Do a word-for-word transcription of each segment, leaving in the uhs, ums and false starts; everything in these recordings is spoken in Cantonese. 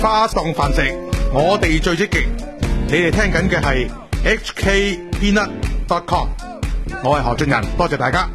花檔飯食，我哋最積極。你哋聽緊嘅係 H K Peanut dot com， 我係何俊仁，多謝大家。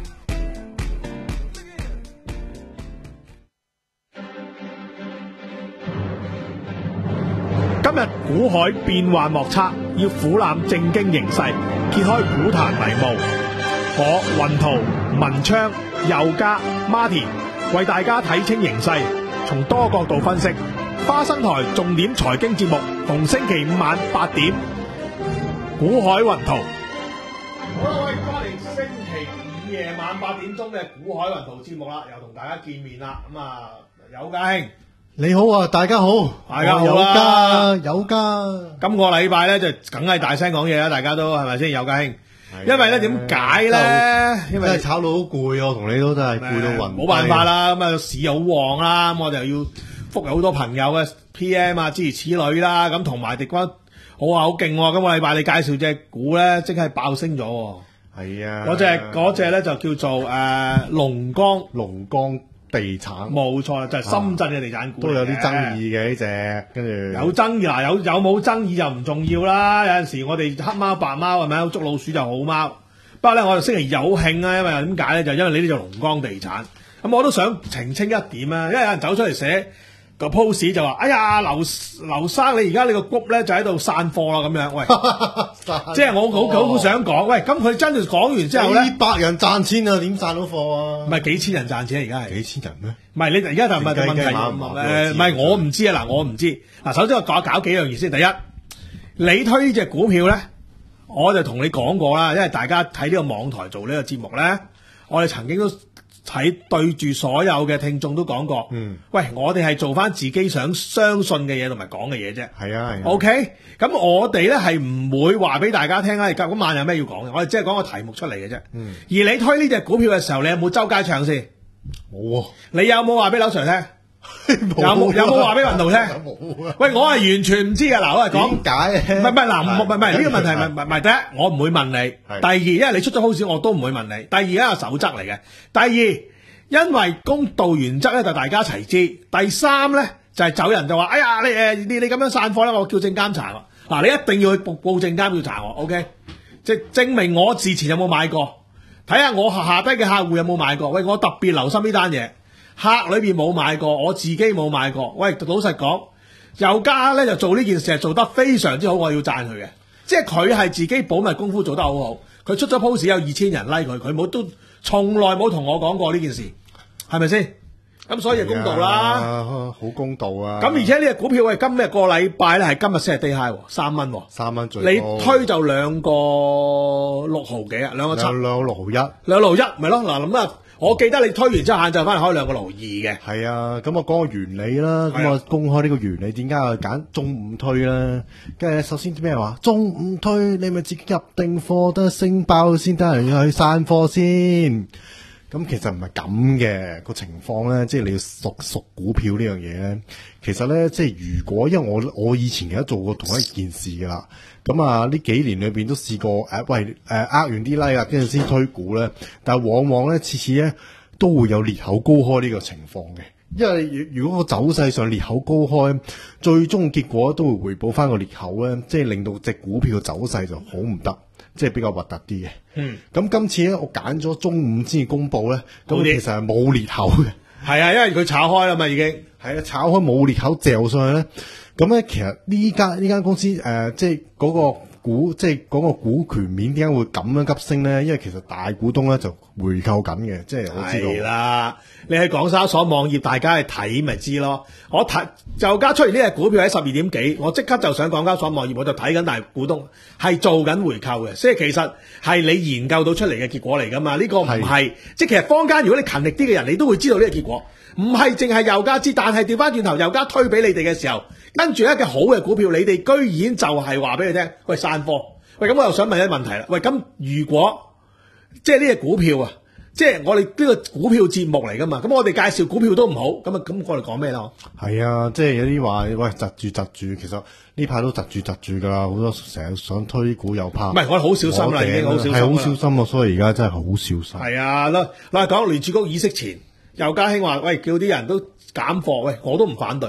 今日股海變幻莫測，要俯瞰正經形勢，揭開股壇迷霧。我雲圖、文昌、佑嘉、Martin 為大家睇清形勢，從多角度分析。花生台重點財經節目，逢星期五晚八點，股海雲圖。好啦，喂，翻嚟星期五夜晚八點鐘嘅股海雲圖節目啦，又同大家見面啦。咁啊，佑嘉兄。 你好啊，大家好， 大家好啦， 有家。 今個禮拜咧就梗係大聲講嘢啦，大家都係咪先？有家兄，因為咧點解咧？因為炒到好攰，我同你都真係攰到暈。 冇辦法啦，咁啊市好旺啦，咁我哋又要覆好多朋友嘅 P M 啊，諸如此類啦。咁同埋迪軍好啊，好勁！今個禮拜你介紹隻股咧，即係爆升咗。 係啊， 嗰隻嗰隻咧就叫做誒龍江龍江地產， 冇錯啦，就係深圳嘅地產股， 都有啲爭議嘅呢隻，跟住有爭議嗱，有有冇爭議就唔重要啦。有陣時我哋黑貓白貓係咪捉老鼠就好貓。不過咧，我哋星期二有興啊，因為點解咧？就因為你呢就龍江地產，咁我都想澄清一點啊，因為有人走出嚟寫個 post 就話：哎呀，劉劉生你而家你個 group 咧就喺度散貨啦咁樣。喂，即係我好好想講，喂，咁佢真係講完之後咧， 幾百人賺錢啊，點賺到貨啊？ 唔係幾千人賺錢而家係幾千人咩？ 唔係你而家就問問題誒，唔係我唔知啊嗱，我唔知嗱。首先我搞搞幾樣嘢先。第一，你推呢隻股票咧，我就同你講過啦，因為大家睇呢個網台做呢個節目咧，我哋曾經都喺對住所有嘅聽眾都講過，嗯，喂，我哋係做翻自己想相信嘅嘢同埋講嘅嘢啫。 係啊，係啊。 OK，咁我哋咧係唔會話俾大家聽啦。而家咁晚有咩要講嘅？我哋即係講個題目出嚟嘅啫。嗯。而你推呢隻股票嘅時候，你有冇周街唱先？冇啊。你有冇話俾劉 Sir 聽？有冇有冇話俾雲圖聽？冇啊。喂，我係完全唔知㗎。嗱，我係講點解？ 唔係唔係嗱，唔唔係呢個問題，唔係唔係第一，我唔會問你。第二，因為你出咗好少，我都唔會問你。第二，一個守則嚟嘅。第二，因為公道原則咧就大家一齊知。第三咧就係、是、走人就話：哎呀，你誒你你咁樣散貨咧，我叫證監查我。嗱，你一定要去報報證監要查我。OK， 即係證明我之前有冇買過，睇下我下下低嘅客戶有冇買過。喂，我特別留心呢單嘢。客裏邊冇買過，我自己冇買過。喂，老實講，佑嘉咧就做呢件事係做得非常之好，我要讚佢嘅。即係佢係自己保密功夫做得好好。佢出咗 post 有二千人 like 佢，佢冇都從來冇同我講過呢件事，係咪先？咁所以就公道啦， 好公道啊！ 咁而且呢隻股票喂，今日個禮拜咧係今日先係 day high，三蚊， 三蚊最高。 你推就兩個六毫幾啊，兩個七， 兩兩個六毫一， 兩六毫一，咪咯嗱咁啊！我記得你推完之後限制翻嚟開兩個六毫二嘅。 係啊，咁我講個原理啦，咁我公開呢個原理，點解我揀中午推啦？跟住首先咩話？中午推你咪自己入定貨得升爆先得人去散貨先。咁其實唔係咁嘅個情況咧，即係你要熟熟股票呢樣嘢咧。其實咧，即係如果因為我我以前其實做過同一件事噶啦，咁啊呢幾年裏邊都試過誒、呃，喂誒呃完啲 like 啦，跟住先推股咧，但係往往咧次次咧都會有裂口高開呢個情況嘅。因為如果個走勢上裂口高開，最終結果都會回報翻個裂口咧，即係令到隻股票嘅走勢就好唔得。即係比較核突啲嘅，嗯，咁今次咧我揀咗中午先至公佈咧，咁其實係冇裂口嘅， 係啊，因為佢炒開啦嘛已經， 係啊，炒開冇裂口嚼上去咧，咁咧其實呢間呢間公司誒、呃，即係嗰個股，即係嗰個股權面點解會咁樣急升咧？因為其實大股東咧就回購緊嘅，即係我知道。 係啦，你喺港交所網頁，大家去睇咪知咯。我睇就加出現呢隻股票喺十二點幾，我即刻就上港交所網頁，我就睇緊大股東係做緊回購嘅，所以其實係你研究到出嚟嘅結果嚟噶嘛。呢、這個唔係，即係其實坊間如果你勤力啲嘅人，你都會知道呢個結果，唔係淨係佑嘉知，但係調翻轉頭佑嘉推俾你哋嘅時候，跟住一隻好嘅股票，你哋居然就係話俾你聽，喂散貨，喂咁我又想問一個問題啦，喂咁如果即係呢隻股票啊？即係我哋呢個股票節目嚟噶嘛，咁我哋介紹股票都唔好，咁啊咁我哋講咩咯？ 係啊，即係有啲話喂窒住窒住，其實呢排都窒住窒住噶啦，好多成日想推股又怕。唔係，我哋好小心啦，已經好小心啦， 係好小心咯，所以而家真係好小心。 係啊，嗱嗱講聯儲局議息前，佑嘉興話喂叫啲人都減貨，喂我都唔反對，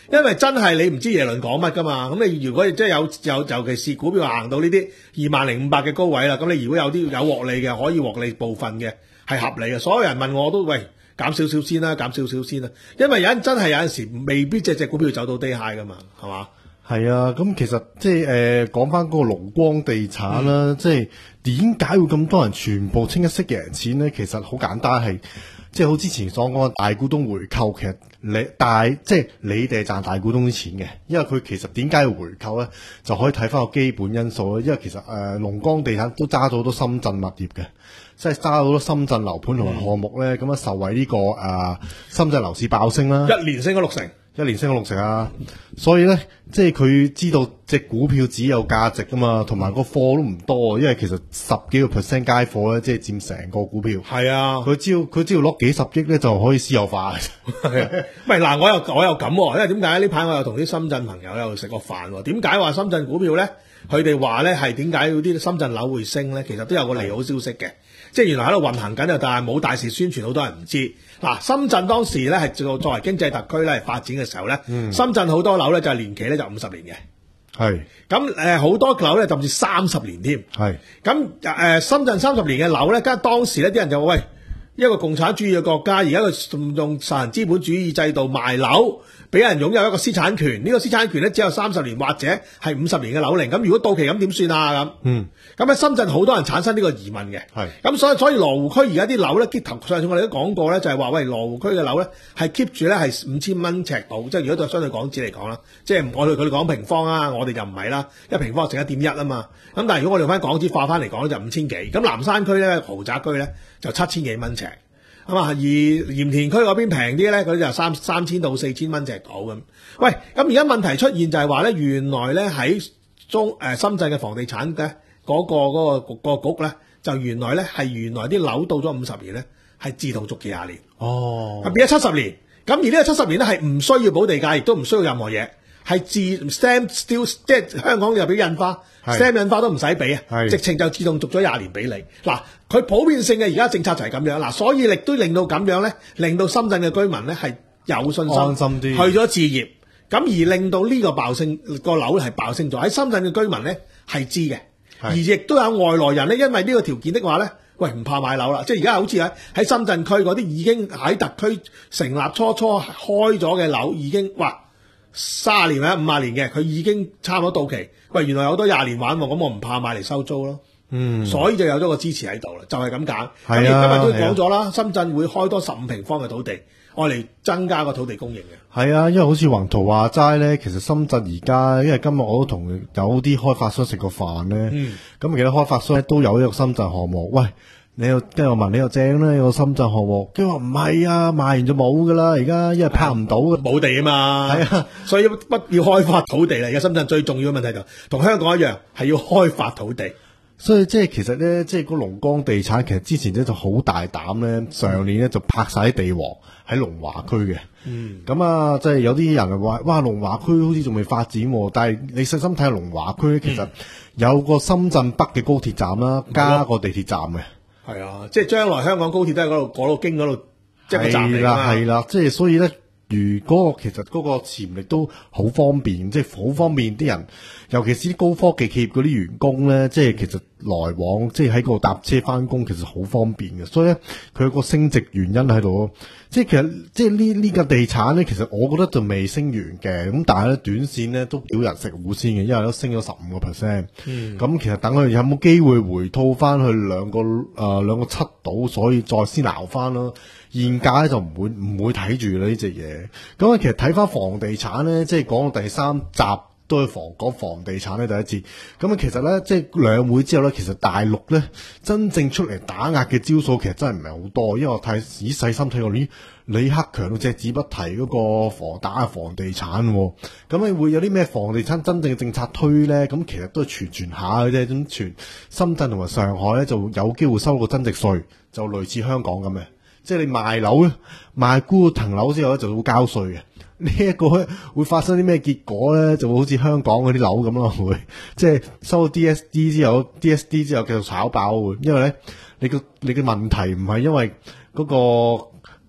因為真係你唔知耶倫講乜噶嘛。咁你如果即係有有尤其是股票行到呢啲二萬零五百嘅高位啦，咁你如果有啲有獲利嘅，可以獲利部分嘅係合理嘅。所有人問我都喂減少少先啦，減少少先啦，因為有陣真係有陣時未必隻隻股票走到低 high 噶嘛，係嘛？ 係啊，咁其實即係誒講翻嗰個龍光地產啦，嗯、即係點解會咁多人全部清一色贏錢咧？其實好簡單，係即係好之前所講嘅大股東回購，其實你大即係你哋係賺大股東啲錢嘅，因為佢其實點解要回購咧？就可以睇翻個基本因素啦。因為其實誒、呃、龍光地產都揸咗好多深圳物業嘅，即係揸咗好多深圳樓盤同埋項目咧，咁啊、嗯、受惠呢、這個誒、呃、深圳樓市爆升啦， 一年升咗六成。 一年升咗六成啊！所以咧，即係佢知道隻股票只有價值噶嘛，同埋個貨都唔多，因為其實十幾個 percent 街貨咧，即係佔成個股票。係啊，佢只要佢只要攞幾十億咧，就可以私有化。 係啊，唔係嗱，我又我又咁喎，因為點解呢排我又同啲深圳朋友又食過飯喎？點解話深圳股票咧？佢哋話咧係點解要啲深圳樓會升咧？其實都有個利好消息嘅，即係原來喺度運行緊啊，但係冇大肆宣傳，好多人唔知。嗱，深圳當時咧係作作為經濟特區咧發展嘅時候咧，嗯、深圳好多樓咧就係年期咧就五十年嘅，係咁誒好多樓咧甚至三十年添，係咁誒深圳三十年嘅樓咧，跟住當時咧啲人就話喂，一個共產主義嘅國家，而家佢用實行資本主義制度賣樓，俾人擁有一個私產權，呢、這個私產權咧只有三十年或者係五十年嘅樓齡，咁如果到期咁點算啊咁？嗯，咁喺深圳好多人產生呢個疑問嘅，係咁所以所以羅湖區而家啲樓咧，頭上次我哋都講過咧，就係話喂羅湖區嘅樓咧係 keep 住咧係五千蚊尺度，即係如果對相對港紙嚟講啦，即係我哋佢哋講平方啊，我哋就唔係啦，一平方成一點一啊嘛，咁但係如果我哋用翻港紙化翻嚟講咧就五千幾，咁南山區咧豪宅區咧就七千幾蚊尺。咁啊，而鹽田區嗰邊平啲咧，佢就三三千到四千蚊尺度咁。喂，咁而家問題出現就係話咧，原來咧喺中誒、呃、深圳嘅房地產嘅嗰、嗰個嗰、嗰個嗰個局咧，就原來咧係原來啲樓到咗五十年咧係自動續期廿年。哦，變咗七十年。咁而呢個七十年咧係唔需要補地價，亦都唔需要任何嘢，係自 stamp still 即係香港入邊印花。stamp 印花都唔使俾啊，直情就自動續咗廿年俾你。嗱，佢普遍性嘅而家政策就係咁樣。嗱，所以亦都令到咁樣咧，令到深圳嘅居民咧係有信心，安心啲去咗置業。咁而令到呢個爆升個樓係爆升咗。喺深圳嘅居民咧係知嘅，而亦都有外來人咧，因為呢個條件的話咧，喂唔怕買樓啦。即係而家好似喺喺深圳區嗰啲已經喺特區成立初初開咗嘅樓，已經哇三十年或者五十年嘅，佢已經差唔多到期。喂，原來有好多廿年玩喎，咁我唔怕買嚟收租咯。嗯，所以就有咗個支持喺度啦，就係咁揀。係啊，今日都講咗啦，深圳會開多十五平方嘅土地，愛嚟增加個土地供應嘅。係啊，因為好似宏圖話齋咧，其實深圳而家，因為今日我都同有啲開發商食過飯咧，咁、嗯、其實開發商都有一個深圳項目。喂，你又跟住我問你又正啦，有個深圳項目，跟住話唔係啊，賣完就冇噶啦，而家因為拍唔到，冇地啊嘛。係啊，所以不要開發土地嚟。而家深圳最重要嘅問題就同香港一樣，係要開發土地。所以即係其實咧，即係個龍光地產其實之前咧就好大膽咧，上年咧就拍晒啲地王喺龍華區嘅。嗯，咁啊，即係有啲人話，哇，龍華區好似仲未發展，但係你細心睇下龍華區咧，其實有個深圳北嘅高鐵站啦，加個地鐵站嘅。係啊，即係將來香港高鐵都喺嗰度，嗰度經嗰度，即係個站嚟㗎嘛。係啦，係啦，即係所以咧。如嗰個其實嗰個潛力都好方便，即係好方便啲人，尤其是啲高科技企業嗰啲員工咧，即係其實來往，即係喺嗰度搭車翻工，其實好方便嘅。所以咧，佢有個升值原因喺度咯。即係其實即係呢呢個地產咧，其實我覺得就未升完嘅。咁但係咧，短線咧都叫人食糊先嘅，因為都升咗十五個 percent。嗯。咁其實等佢有冇機會回吐翻去兩個誒、呃、兩個七度，所以再先撈翻咯。現價咧就唔會唔會睇住啦呢隻嘢。咁啊，其實睇翻房地產咧，即係講到第三集都係房講房地產咧第一節。咁啊，其實咧即係兩會之後咧，其實大陸咧真正出嚟打壓嘅招數其實真係唔係好多，因為我睇仔細心睇過呢李克強隻字不提嗰個房打壓房地產。咁啊，會有啲咩房地產真正嘅政策推咧？咁其實都係傳傳下嘅啫。咁傳深圳同埋上海咧就有機會收個增值稅，就類似香港咁嘅。即係你賣樓咧，賣沽層樓之後咧就會交稅嘅。呢、這、一個咧會發生啲咩結果咧？就會好似香港嗰啲樓咁咯，會即係收到 D S D 之後 ，D S D 之後繼續炒爆會。因為咧，你個你嘅問題唔係因為嗰、那個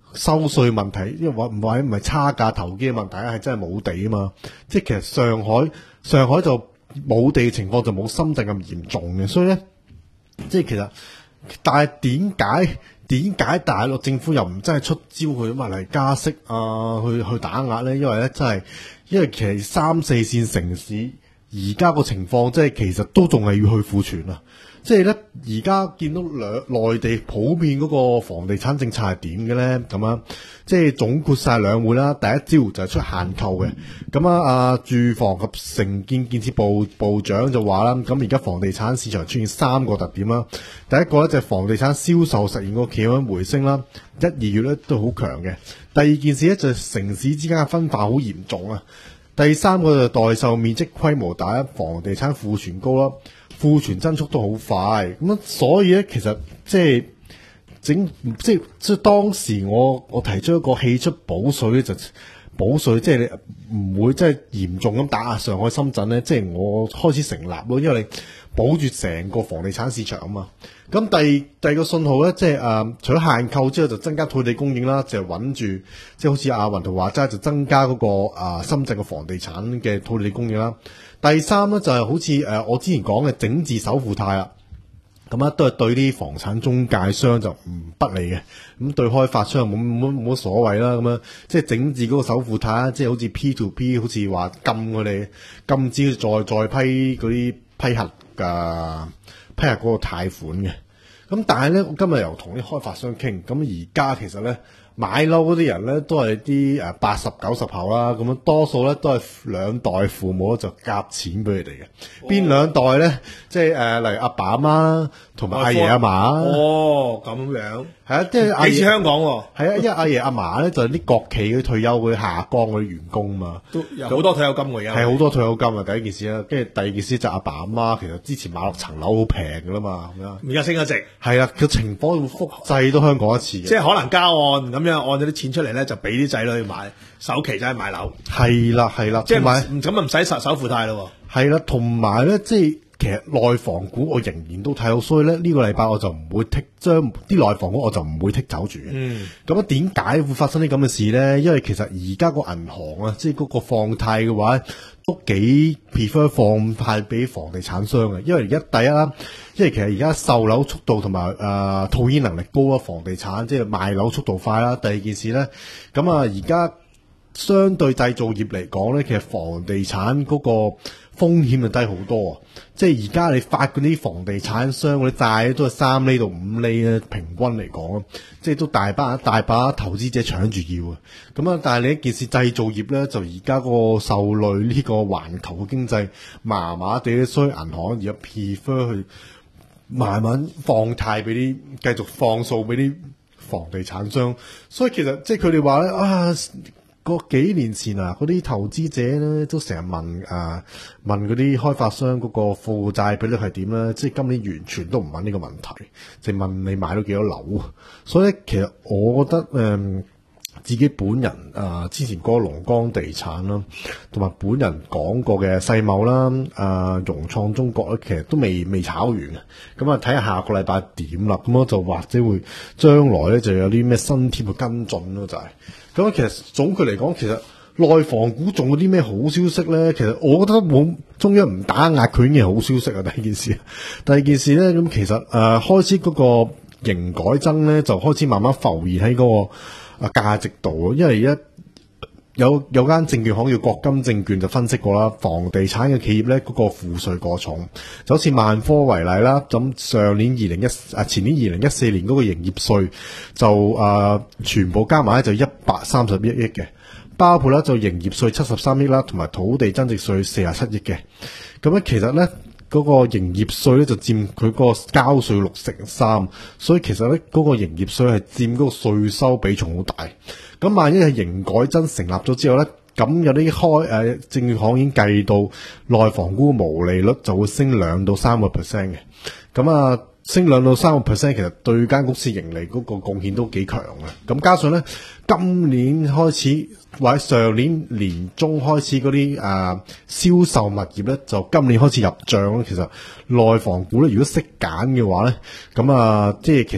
收稅問題，因為話唔係唔係差價投機嘅問題，係真係冇地啊嘛。即係其實上海上海就冇地嘅情況就冇深圳咁嚴重嘅，所以咧，即係其實，但係點解點解大陸政府又唔真係出招去咁嚟加息啊，去去打壓咧？因為咧真係，因為其實三四線城市而家個情況，即係其實都仲係要去庫存啊。即係咧，而家見到兩內地普遍嗰個房地產政策係點嘅咧？咁樣，即係總括晒兩會啦。第一招就係出限購嘅。咁啊，啊住房及城建建設部部長就話啦，咁而家房地產市場出現三個特點啦。第一個咧就係房地產銷售實現個企穩回升啦，一二月咧都好強嘅。第二件事咧就係城市之間嘅分化好嚴重啊。第三個就係代售面積規模大，房地產庫存高啦。庫存增速都好快，咁所以咧，其實即係整即係即係當時我我提出一個氣出補稅咧，就補稅即係你唔會即係嚴重咁打壓上海、深圳咧，即係我開始成立咯，因為你保住成個房地產市場啊嘛。咁第第二個信號咧，即係誒、呃、除咗限購之後，就增加土地供應啦，就係穩住，即係好似阿雲圖話齋，就增加嗰、那個啊、呃、深圳嘅房地產嘅土地供應啦。第三咧就係、是、好似誒、呃、我之前講嘅整治首付貸啦，咁啊都係對啲房產中介商就唔不利嘅，咁對開發商冇冇冇乜所謂啦，咁樣即係整治嗰個首付貸啦，即係好似 P to P， 好似話禁佢哋禁止再再批嗰啲批核嘅批核嗰個貸款嘅。咁但係咧，我今日又同啲開發商傾，咁而家其實咧買樓嗰啲人咧都係啲誒八十九十後啦，咁樣多數咧都係兩代父母就夾錢俾佢哋嘅。邊兩代咧？即係誒，例如阿爸阿媽同埋阿爺阿嫲。 哦，咁樣係啊，即係阿爺似香港喎。 係啊，因為阿爺阿嫲咧就係啲國企嗰啲退休嗰啲下崗嗰啲員工嘛， 都有好多退休金㗎，而家係好多退休金啊！第一件事啦，跟住第二件事就阿爸阿媽其實之前買落層樓好平㗎啦嘛，咁樣而家升咗值。 係啦，個情況會複製到香港一次嘅， 即係可能交按咁樣按咗啲錢出嚟咧，就俾啲仔女買首期，就係買樓。 係啦係啦， 即係係唔咁啊，唔使首首付貸咯。 係啦，同埋咧，即係其實內房股我仍然都睇好，所以咧呢個禮拜我就唔會剔將啲內房股我就唔會剔走住嘅。嗯，咁啊點解會發生啲咁嘅事咧？因為其實而家個銀行啊，即係嗰個放貸嘅話，都幾 prefer 放貸俾房地產商嘅。因為而家第一啦，因為其實而家售樓速度同埋誒套現能力高啊，房地產即係賣樓速度快啦。第二件事咧，咁啊而家相對製造業嚟講咧，其實房地產嗰個風險就低好多啊！即係而家你發嗰啲房地產商嗰啲債都係三厘到五厘咧，平均嚟講，即係都大把大把投資者搶住要啊！咁啊，但係你一件事製造業咧，就而家個受累呢個環球嘅經濟麻麻地，所以銀行而家 prefer 去慢慢放貸俾啲繼續放數俾啲房地產商，所以其實即係佢哋話咧啊。個幾年前啊，嗰啲投資者咧都成日問啊，問嗰啲開發商嗰個負債比率係點咧？即係今年完全都唔問呢個問題，就問你買到幾多樓。所以咧，其實我覺得誒、嗯，自己本人啊，之前嗰個龍江地產啦，同埋本人講過嘅世茂啦，啊融創中國咧，其實都未未炒完嘅。咁啊，睇下下個禮拜點啦。咁我就或者會將來咧就有啲咩新貼嘅跟進咯，就係、是。咁其實總括嚟講，其實內房股仲有啲咩好消息咧？其實我覺得冇中央唔打壓佢已經係好消息啊！第一件事，第二件事咧，咁其實誒、呃、開始嗰個營改增咧，就開始慢慢浮現喺嗰、那個啊價值度咯。因為而家有有間證券行叫國金證券就分析過啦，房地產嘅企業咧嗰、那個賦稅過重，就好似萬科為例啦。咁上年二零一啊前年二零一四年嗰個營業稅就誒、呃、全部加埋咧就一百三十一億嘅，包括咧就營業稅七十三億啦，同埋土地增值稅四十七億嘅。咁咧其實咧嗰、那個營業稅咧就佔佢個交稅六成三，所以其實咧嗰、那個營業稅係佔嗰個稅收比重好大。咁萬一係營改增成立咗之後咧，咁有啲開誒、呃、證券行已經計到內房股毛利率就會升兩到三個 percent 嘅。咁啊升兩到三個 percent，其實對間公司盈利嗰個貢獻都幾強嘅。咁加上咧，今年開始或者上年年中開始嗰啲誒銷售物業咧，就今年開始入帳咧。其實內房股咧，如果識揀嘅話咧，咁啊即係其實。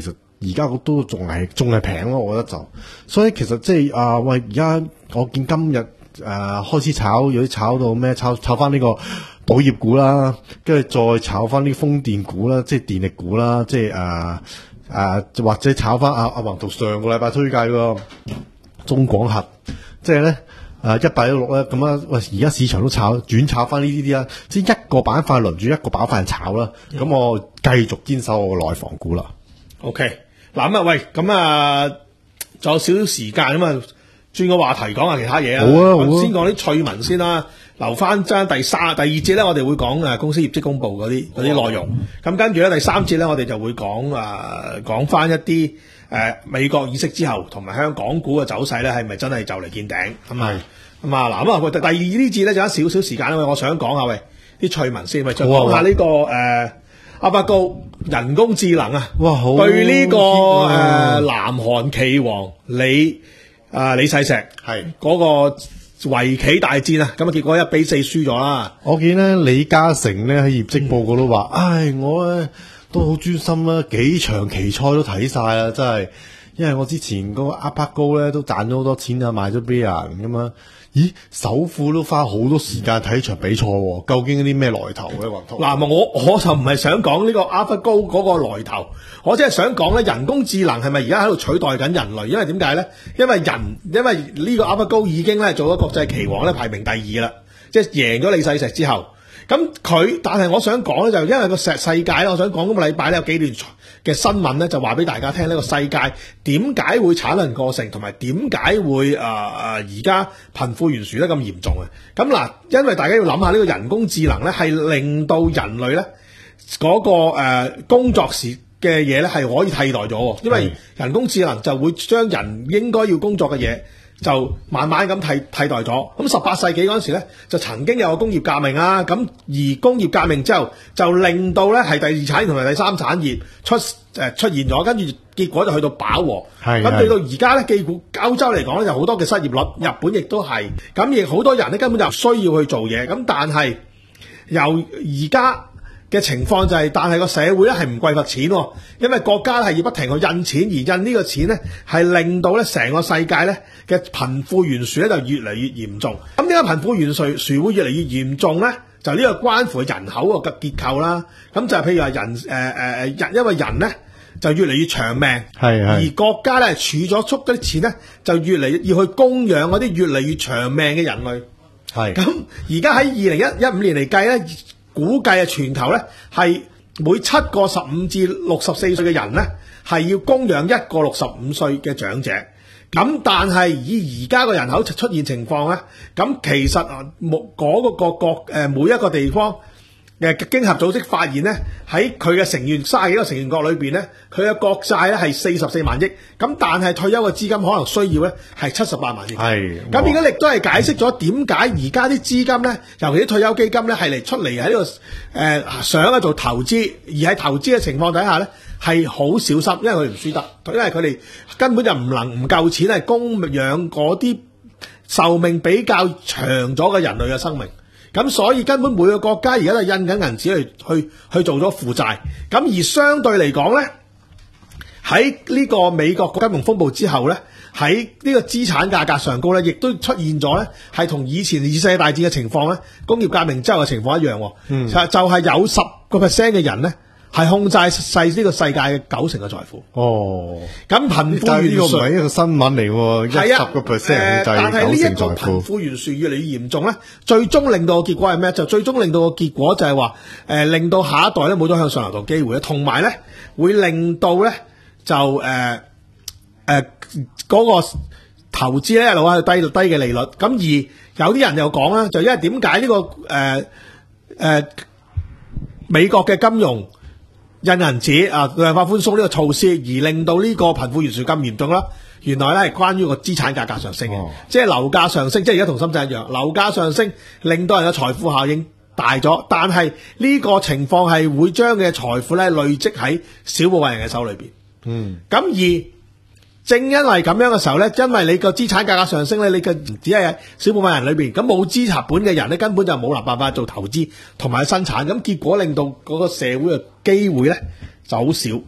而家都仲係仲係平咯，我覺得就，所以其實即係啊喂，而家我見今日誒、呃、開始炒，有啲炒到咩？炒炒翻呢個保業股啦，跟住再炒翻啲風電股啦，即係電力股啦，即係誒誒或者炒翻阿阿宏圖上個禮拜推介個中廣核，即係咧。誒一八一六咧，咁啊喂！而家市場都炒轉炒翻呢啲啲啦，即係一個板塊輪住一個板塊炒啦。咁、嗯、我繼續堅守我個內房股啦。 OK，嗱咁啊喂，咁啊仲有少少時間咁啊，轉個話題講下其他嘢啊。好啊，好啊，先講啲趣聞先啦，留翻將第三第二節咧，我哋會講誒公司業績公佈嗰啲嗰啲內容。咁跟住咧第三節咧，我哋就會講誒講翻一啲誒、呃、美國議息之後同埋香港股嘅走勢咧，係咪真係就嚟見頂咁係？咁啊嗱，咁啊喂，第二呢節咧就有少少時間啦，我想講下喂啲趣聞先，咪再講下呢、這個誒、呃、阿巴高人工智能啊，哇好對呢、這個誒、呃、南韓棋王李啊、呃、李世石係嗰個圍棋大戰啊，咁啊結果一比四輸咗啦。 我見咧李嘉誠咧喺業績報告都話，唉、嗯哎、我咧都好專心啦，幾場棋賽都睇晒啦，真係，因為我之前嗰個阿巴高咧都賺咗好多錢啊，賣咗俾人咁樣。咦，首富都花好多時間睇場比賽喎，究竟啲咩來頭咧？ 嗱，我我就唔係想講呢個 AlphaGo 嗰個來頭，我只係想講咧人工智能係咪而家喺度取代緊人類？因為點解咧？因為人因為呢個 AlphaGo 已經咧做咗國際棋王咧，排名第二啦，即係贏咗李世石之後。咁佢，但係我想講咧，就因為個世世界咧，我想講今個禮拜咧有幾段嘅新聞咧，就話俾大家聽呢個世界點解會產能過剩，同埋點解會誒誒而家貧富懸殊得咁嚴重啊？咁嗱，因為大家要諗下呢個人工智能咧，係令到人類咧嗰個誒工作時嘅嘢咧係可以替代咗，因為人工智能就會將人應該要工作嘅嘢，就慢慢咁替替代咗。咁十八世紀嗰陣時咧，就曾經有個工業革命啊。咁而工業革命之後，就令到咧係第二產業同埋第三產業出誒、呃、出現咗，跟住結果就去到飽和。係咁，去到而家咧，既乎歐洲嚟講咧，有好多嘅失業率，日本亦都係。咁亦好多人咧根本就需要去做嘢。咁但係由而家嘅情況就係、是，但係個社會咧係唔匱乏錢，因為國家係要不停去印錢，而印呢個錢咧係令到咧成個世界咧嘅貧富懸殊咧就越嚟越嚴重。咁點解貧富懸殊殊會越嚟越嚴重咧？就呢個關乎人口個結構啦。咁就係譬如話人誒誒誒人，因為人咧就越嚟越長命，係係而國家咧儲咗足嗰啲錢咧就越嚟越要去供養嗰啲越嚟越長命嘅人類。係咁而家喺二零一一五年嚟計咧。估計啊，全球咧係每七個十五至六十四歲嘅人咧，係要供養一個六十五歲嘅長者。咁但係以而家個人口出現情況咧，咁其實啊，木嗰個個國誒每一個地方嘅經合組織發現咧，喺佢嘅成員卅幾個成員國裏邊咧，佢嘅國債咧係四十四萬億，咁但係退休嘅資金可能需要咧係七十八萬億。係咁而家亦都係解釋咗點解而家啲資金咧，尤其啲退休基金咧係嚟出嚟喺呢個誒、呃、想去做投資，而喺投資嘅情況底下咧係好小心，因為佢哋唔輸得，因為佢哋根本就唔能唔夠錢係供養嗰啲壽命比較長咗嘅人類嘅生命。咁所以根本每個國家而家都係印緊銀紙去去去做咗負債，咁而相對嚟講咧，喺呢個美國金融風暴之後咧，喺呢個資產價格上高咧，亦都出現咗咧，係同以前二次世界大戰嘅情況咧，工業革命之後嘅情況一樣，嗯，就就係有十個 percent 嘅人咧。係控制世呢個世界嘅九成嘅財富。哦，咁貧富懸殊呢個唔係一個新聞嚟喎，一十個 percent 控制九成財富。但係呢一個貧富懸殊越嚟越嚴重咧，最終令到個結果係咩？就最終令到個結果就係話，誒、呃、令到下一代咧冇咗向上流動機會咧，同埋咧會令到咧就誒誒嗰個投資咧一路喺度低到低嘅利率。咁而有啲人又講啦，就因為點解呢個誒誒、呃呃、美國嘅金融印銀紙啊，量化寬鬆呢個措施，而令到呢個貧富懸殊咁嚴重啦。原來咧係關於個資產價格上升嘅，哦、即係樓價上升，即係而家同深圳一樣，樓價上升令到人嘅財富效應大咗，但係呢個情況係會將嘅財富咧累積喺少部分人嘅手裏邊。嗯，咁而正因為咁樣嘅時候咧，因為你個資產價格上升咧，你嘅只係少部分人裏邊，咁冇資產本嘅人咧，根本就冇辦法做投資同埋生產，咁結果令到嗰個社會嘅機會咧就好少。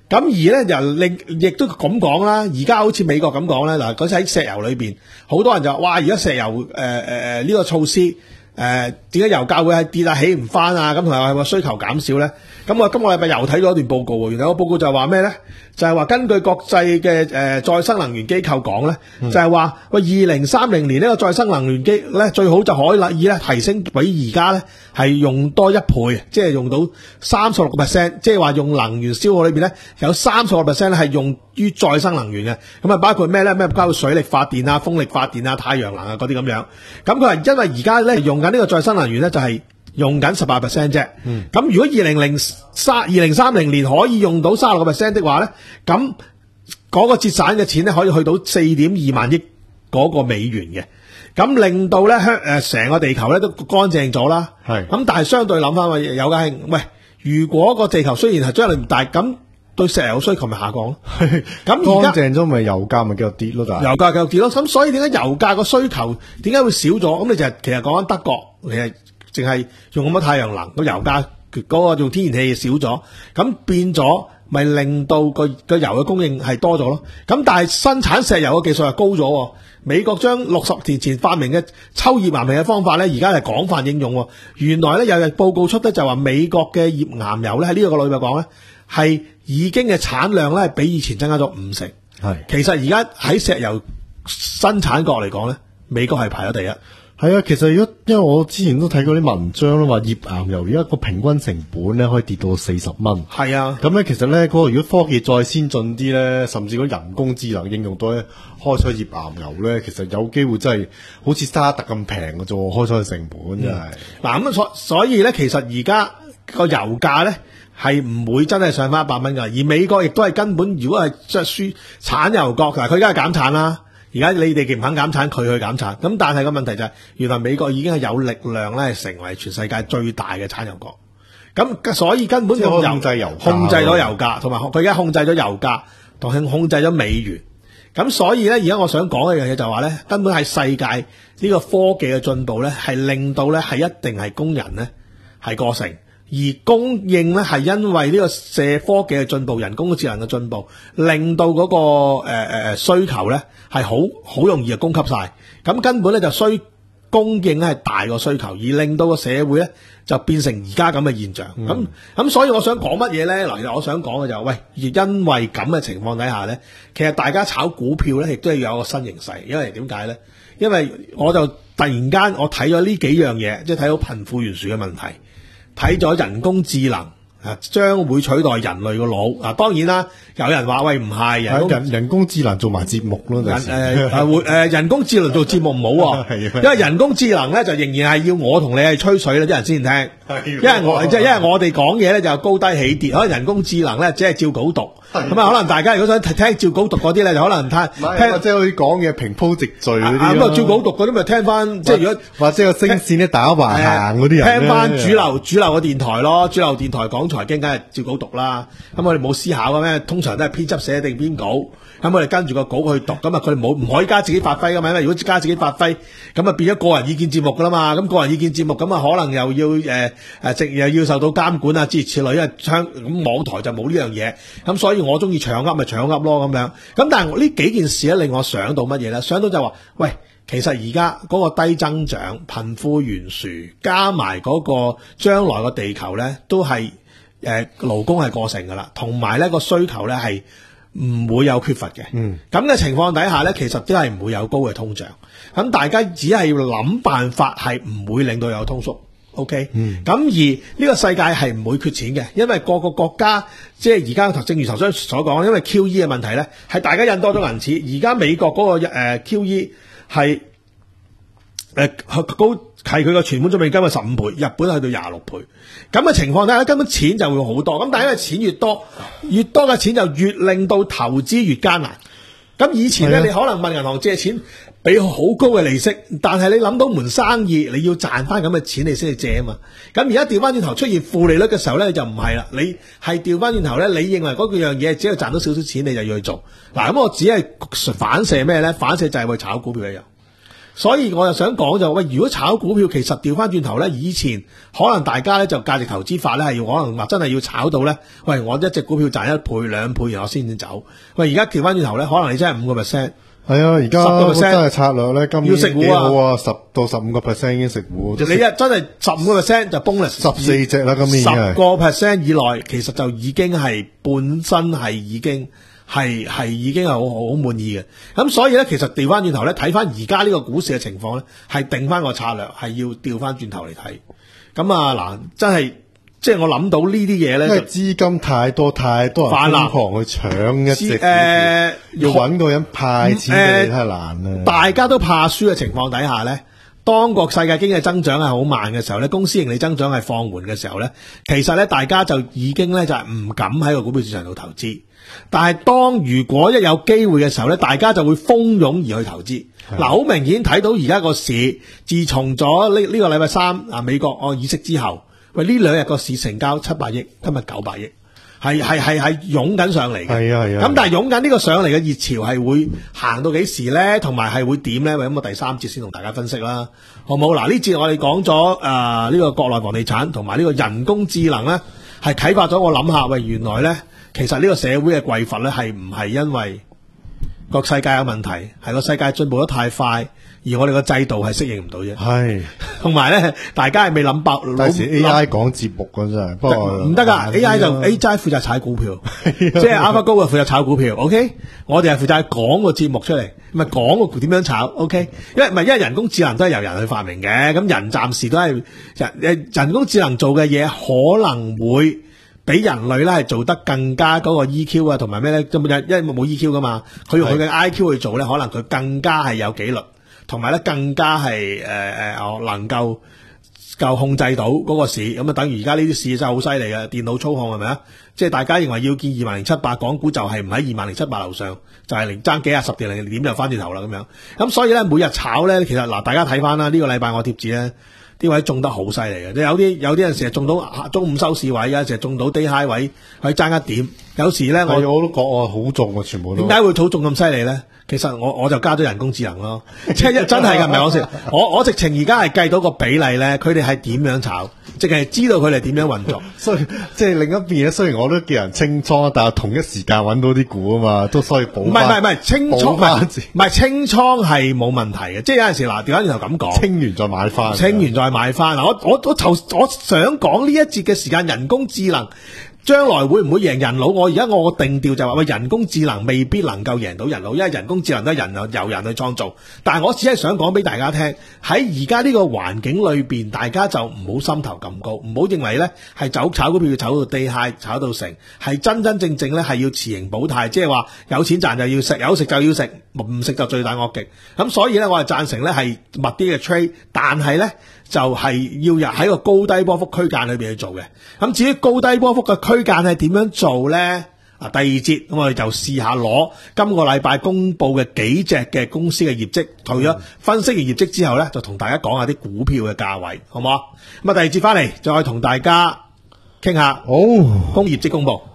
咁而咧就另亦都咁講啦，而家好似美國咁講咧，嗱嗰陣喺石油裏邊，好多人就話：哇！而家石油誒誒誒呢個措施誒點解油價會係跌啊起唔翻啊？咁同埋話需求減少咧？咁我今個禮拜又睇咗一段報告喎，原來個報告就係話咩咧？就係話根據國際嘅誒再生能源機構講咧，就係話喂二零三零年呢個再生能源機咧最好就可以咧提升比而家咧係用多一倍，即係用到三十六個 percent， 即係話用能源消耗裏邊咧有三十個 percent 咧係用於再生能源嘅，咁啊包括咩咧？咩包括水力發電啊、風力發電啊、太陽能啊嗰啲咁樣。咁佢話因為而家咧用緊呢個再生能源咧就係用緊十八 percent 啫，咁、嗯、如果二零零三二零三零年可以用到三十六個 percent 的話咧，咁嗰個節省嘅錢咧可以去到四點二萬億嗰個美元嘅，咁令到咧香誒成個地球咧都乾淨咗啦。係，咁但係相對諗翻話有嘅係，喂，如果個地球雖然係將來唔大，咁對石油需求咪下降咯？咁而家乾淨咗咪油價咪繼續跌咯？但係油價繼續跌咯，咁所以點解油價個需求點解會少咗？咁你就係其實講緊德國，你係。淨係用咁多太陽能，個油價嗰個用天然氣少咗，咁變咗咪令到個個油嘅供應係多咗咯。咁但係生產石油嘅技術係高咗，美國將六十年前發明嘅抽頁岩氣嘅方法咧，而家係廣泛應用。原來咧有日報告出咧就話美國嘅頁岩油咧喺呢個個禮拜講咧係已經嘅產量咧係比以前增加咗五成。係，其實而家喺石油生產國嚟講咧，美國係排咗第一。 係啊，其實如果因為我之前都睇過啲文章啦，話頁岩油而家個平均成本咧可以跌到四十蚊。係啊，咁咧其實咧嗰個如果科技再先進啲咧，甚至嗰人工智能應用到咧開採頁岩油咧，其實有機會真係好似沙特咁平嘅啫，開採嘅成本真係。 嗱咁所所以咧，其實而家個油價咧係唔會真係上翻一百蚊㗎，而美國亦都係根本如果係即係輸產油國，嗱佢而家係減產啦。而家你哋既唔肯減產，佢去減產，咁但係個問題就係、是，原來美國已經係有力量咧，成為全世界最大嘅產油國。咁所以根本就控制油價控制咗油價，同埋佢而家控制咗油價，同控控制咗美元。咁所以咧，而家我想講一樣嘢就係話咧，根本係世界呢個科技嘅進步咧，係令到咧係一定係工人咧係過剩。而供應咧係因為呢個社科技嘅進步、人工智能嘅進步，令到嗰、那個誒誒、呃、需求咧係好好容易就供給晒，咁根本咧就需供應咧係大過需求，而令到個社會咧就變成而家咁嘅現象。咁咁、嗯、所以我想講乜嘢咧？嗱，我想講嘅就係、是、喂，而因為咁嘅情況底下咧，其實大家炒股票咧亦都係有一個新形勢，因為點解咧？因為我就突然間我睇咗呢幾樣嘢，即係睇到貧富懸殊嘅問題。睇咗人工智能啊，將會取代人類個腦啊！當然啦，有人話喂唔係人工人人工智能做埋節目咯， 人誒誒會誒人工智能做節目唔好喎，因為人工智能咧就仍然係要我同你係吹水咧，啲人先聽。因為我即係因為我哋講嘢咧就高低起跌，可能人工智能咧只係照稿讀。咁啊，可能大家如果想聽照稿讀嗰啲咧，就可能聽聽即係好似講嘢平鋪直敘嗰啲。 咁啊，照稿讀嗰啲咪聽翻，即係如果或者個聲線咧打橫行嗰啲人， 聽翻主流主流嘅電台咯，主流電台講財經梗係照稿讀啦。咁我哋冇思考嘅咩？通常都係編輯寫定編稿，咁我哋跟住個稿去讀。咁啊，佢哋冇唔可以加自己發揮噶嘛？因為如果加自己發揮，咁啊變咗個人意見節目噶啦嘛。咁個人意見節目咁啊，可能又要誒誒，直又要受到監管啊，諸如此類。因為香咁網台就冇呢樣嘢，咁所以我中意搶噏咪搶噏咯咁樣。咁但係呢幾件事咧令我想到乜嘢咧？想到就話，喂，其實而家嗰個低增長、貧富懸殊，加埋嗰個將來個地球咧，都係誒勞工係過剩噶啦，同埋咧個需求咧係唔會有缺乏嘅。嗯，咁嘅情況底下咧，其實都係唔會有高嘅通脹。咁大家只係要諗辦法，係唔會令到有通縮。OK，嗯，咁而呢個世界係唔會缺錢嘅，因為各個國家即係而家正如頭先所講，因為 Q E 嘅問題咧，係大家印多咗銀紙。而家美國嗰個誒 Q E 係誒高係佢個存款準備金係十五倍，日本去到廿六倍。咁嘅情況底下，根本錢就會好多。咁但係因為錢越多，越多嘅錢就越令到投資越艱難。咁以前咧，你可能問銀行借錢，俾好高嘅利息，但係你諗到門生意，你要賺翻咁嘅錢，你先去借啊嘛。咁而家調翻轉頭出現負利率嘅時候咧，你就唔係啦。你係調翻轉頭咧，你認為嗰樣嘢只要賺到少少錢，你就要去做。嗱，咁我只係反射咩咧？反射就係去炒股票一樣。 所以我又想講就喂，如果炒股票其實調翻轉頭咧，以前可能大家咧就價值投資法咧係要可能話真係要炒到咧，喂我一隻股票賺一倍兩倍然後先至走。喂而家調翻轉頭咧，可能你真係五個 percent。 係啊，而家真係策略咧，今年要食糊啊， 好啊，十到十五個 percent 已經食糊。 你一真係十五個 percent 就 bonus 十四隻啦，今年十個 percent 以內，其實就已經係本身係已經係係已經係好好滿意嘅。咁所以咧，其實調翻轉頭咧，睇翻而家呢個股市嘅情況咧，係定翻個策略，係要調翻轉頭嚟睇。咁啊嗱，真係。即係我諗到呢啲嘢咧， 因為資金太多，太多人瘋狂去搶一隻股票， 呃、 要揾個人派錢俾你太難啦。 大家都怕輸嘅情況底下咧，當個世界經濟增長係好慢嘅時候咧，公司盈利增長係放緩嘅時候咧，其實咧大家就已經咧就係唔敢喺個股票市場度投資。但係當如果一有機會嘅時候咧，大家就會蜂擁而去投資。嗱，好明顯睇到而家個市，自從咗呢呢個禮拜三啊美國哦議息之後。喂，呢兩日個市成交七百億，今日九百億，係係係係湧緊上嚟嘅。 係啊係啊。 咁但係湧緊呢個上嚟嘅熱潮係會行到幾時咧？同埋係會點咧？喂，咁我第三節先同大家分析啦，好唔好？嗱，呢節我哋講咗誒呢個國內房地產同埋呢個人工智能咧，係啟發咗我諗下，喂，原來咧其實呢個社會嘅匱乏咧係唔係因為個世界有問題，係個世界進步得太快。而我哋個制度係適應唔到啫，係同埋咧，大家係未諗爆。 第時 A I 講節目嗰真係，不過唔得噶 ，A I 就 A I 負責炒股票，即係 AlphaGo 負責炒股票。OK， 我哋係負責講個節目出嚟，咪講個點樣炒。OK， 因為唔係因為人工智能都係由人去發明嘅，咁人暫時都係人人工智能做嘅嘢可能會比人類咧係做得更加嗰個 E Q 啊，同埋咩咧？因為冇 E Q 噶嘛，佢用佢嘅 I Q 去做咧，可能佢更加係有紀律。同埋咧，更加係誒誒，能夠夠控制到嗰個市，咁啊，等於而家呢啲市真係好犀利嘅，電腦操控係咪啊？即係大家認為要見二萬零七百，港股就係唔喺二萬零七百樓上，就係零爭幾廿十點零點就翻轉頭啦咁樣。咁所以咧，每日炒咧，其實嗱，大家睇翻啦，呢個禮拜我貼紙咧，啲位中得好犀利嘅，即係有啲有啲人成日中到中午收市位啊，成日中到 day high 位，可以爭一點。有時咧，我我都覺我好中啊，全部都。 點解會草中咁犀利咧？其實我我就加咗人工智能咯，即係真係㗎，唔係講笑。我我直情而家係計到個比例咧，佢哋係點樣炒，淨係知道佢哋點樣運作。 所以即係另一邊咧，雖然我都叫人清倉，但係同一時間揾到啲股啊嘛，都所以補。唔係唔係唔係清倉，唔係唔係清倉係冇問題嘅，即係有陣時嗱，調翻轉頭咁講， 清完再買翻， 清完再買翻。嗱，我我我頭我想講呢一節嘅時間，人工智能。將來會唔會贏人腦？我而家我個定調就話喂，人工智能未必能夠贏到人腦，因為人工智能都係人由人去創造。但係我只係想講俾大家聽，喺而家呢個環境裏邊，大家就唔好心頭咁高，唔好認為呢係走炒股票要炒到地 high，炒到成，係真真正正呢係要持盈保泰，即係話有錢賺就要食，有食就要食，唔食就罪大惡極。咁所以呢，我係贊成呢係密啲嘅 trade，但係呢就係要入喺個高低波幅區間裏邊去做嘅。咁至於高低波幅嘅區間係點樣做呢？啊，第二節咁我哋就試下攞今個禮拜公布嘅幾隻嘅公司嘅業績，除咗分析完業績之後呢，就同大家講下啲股票嘅價位，好唔好？咁啊，第二節翻嚟再同大家傾下，好，公業績公布。